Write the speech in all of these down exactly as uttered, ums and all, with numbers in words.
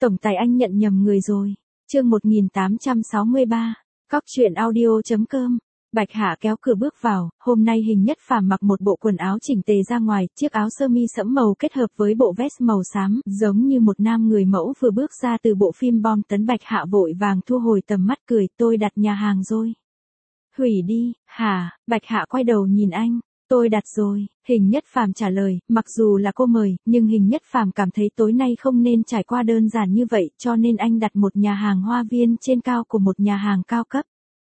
Tổng tài anh nhận nhầm người rồi. Chương một nghìn tám trăm sáu mươi ba. Cóc truyện audio.com. Bạch Hạ kéo cửa bước vào, hôm nay Hình Nhất Phàm mặc một bộ quần áo chỉnh tề ra ngoài, chiếc áo sơ mi sẫm màu kết hợp với bộ vest màu xám, giống như một nam người mẫu vừa bước ra từ bộ phim bom tấn. Bạch Hạ vội vàng thu hồi tầm mắt cười, tôi đặt nhà hàng rồi. Hủy đi, hả? Bạch Hạ quay đầu nhìn anh. Tôi đặt rồi, Hình Nhất Phàm trả lời, mặc dù là cô mời, nhưng Hình Nhất Phàm cảm thấy tối nay không nên trải qua đơn giản như vậy, cho nên anh đặt một nhà hàng hoa viên trên cao của một nhà hàng cao cấp.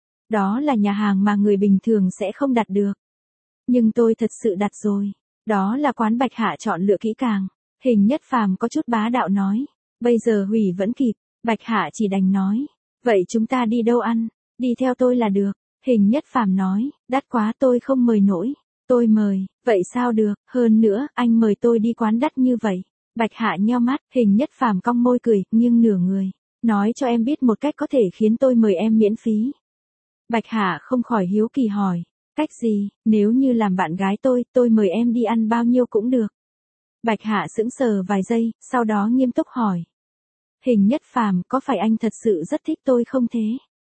Đó là nhà hàng mà người bình thường sẽ không đặt được. Nhưng tôi thật sự đặt rồi. Đó là quán Bạch Hạ chọn lựa kỹ càng. Hình Nhất Phàm có chút bá đạo nói. Bây giờ hủy vẫn kịp. Bạch Hạ chỉ đành nói. Vậy chúng ta đi đâu ăn? Đi theo tôi là được. Hình Nhất Phàm nói. Đắt quá tôi không mời nổi. Tôi mời. Vậy sao được? Hơn nữa, anh mời tôi đi quán đắt như vậy. Bạch Hạ nheo mắt. Hình Nhất Phàm cong môi cười, nghiêng nửa người. Nói cho em biết một cách có thể khiến tôi mời em miễn phí. Bạch Hạ không khỏi hiếu kỳ hỏi. Cách gì? Nếu như làm bạn gái tôi, tôi mời em đi ăn bao nhiêu cũng được. Bạch Hạ sững sờ vài giây, sau đó nghiêm túc hỏi. Hình Nhất Phàm, có phải anh thật sự rất thích tôi không thế?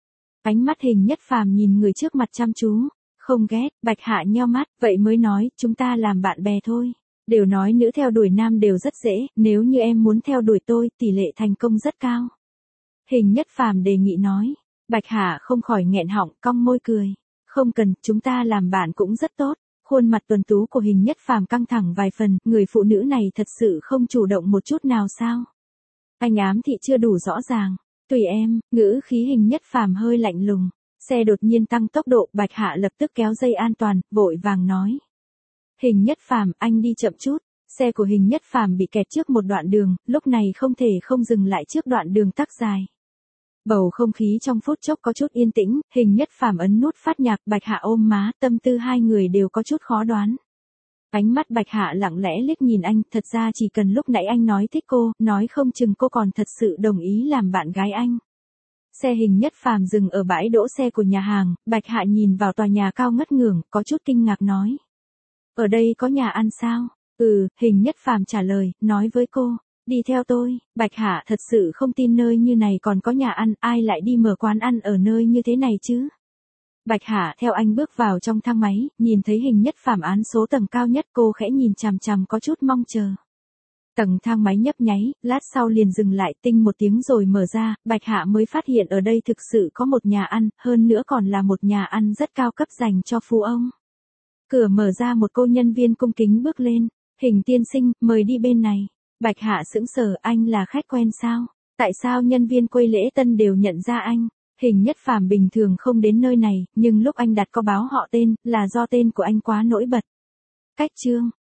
Ánh mắt Hình Nhất Phàm nhìn người trước mặt chăm chú. Không ghét. Bạch Hạ nheo mắt, vậy mới nói, chúng ta làm bạn bè thôi. Đều nói nữ theo đuổi nam đều rất dễ, nếu như em muốn theo đuổi tôi, tỷ lệ thành công rất cao. Hình Nhất Phàm đề nghị nói. Bạch Hạ không khỏi nghẹn họng, cong môi cười. Không cần, chúng ta làm bạn cũng rất tốt. Khuôn mặt tuấn tú của Hình Nhất Phàm căng thẳng vài phần, người phụ nữ này thật sự không chủ động một chút nào sao? Anh ám thị chưa đủ rõ ràng. Tùy em, ngữ khí Hình Nhất Phàm hơi lạnh lùng. Xe đột nhiên tăng tốc độ, Bạch Hạ lập tức kéo dây an toàn, vội vàng nói. Hình Nhất Phàm, anh đi chậm chút. Xe của Hình Nhất Phàm bị kẹt trước một đoạn đường, lúc này không thể không dừng lại trước đoạn đường tắc dài. Bầu không khí trong phút chốc có chút yên tĩnh, Hình Nhất Phàm ấn nút phát nhạc, Bạch Hạ ôm má, tâm tư hai người đều có chút khó đoán. Ánh mắt Bạch Hạ lặng lẽ liếc nhìn anh, thật ra chỉ cần lúc nãy anh nói thích cô, nói không chừng cô còn thật sự đồng ý làm bạn gái anh. Xe Hình Nhất Phàm dừng ở bãi đỗ xe của nhà hàng, Bạch Hạ nhìn vào tòa nhà cao ngất ngưởng, có chút kinh ngạc nói. Ở đây có nhà ăn sao? Ừ, Hình Nhất Phàm trả lời, nói với cô. Đi theo tôi. Bạch Hạ thật sự không tin nơi như này còn có nhà ăn, ai lại đi mở quán ăn ở nơi như thế này chứ? Bạch Hạ theo anh bước vào trong thang máy, nhìn thấy Hình Nhất Phàm án số tầng cao nhất, cô khẽ nhìn chằm chằm có chút mong chờ. Tầng thang máy nhấp nháy, lát sau liền dừng lại, tinh một tiếng rồi mở ra, Bạch Hạ mới phát hiện ở đây thực sự có một nhà ăn, hơn nữa còn là một nhà ăn rất cao cấp dành cho phú ông. Cửa mở ra, một cô nhân viên cung kính bước lên. Hình tiên sinh, mời đi bên này. Bạch Hạ sững sờ, anh là khách quen sao? Tại sao nhân viên quầy lễ tân đều nhận ra anh? Hình Nhất Phàm bình thường không đến nơi này, nhưng lúc anh đặt có báo họ tên, là do tên của anh quá nổi bật. Cách chương.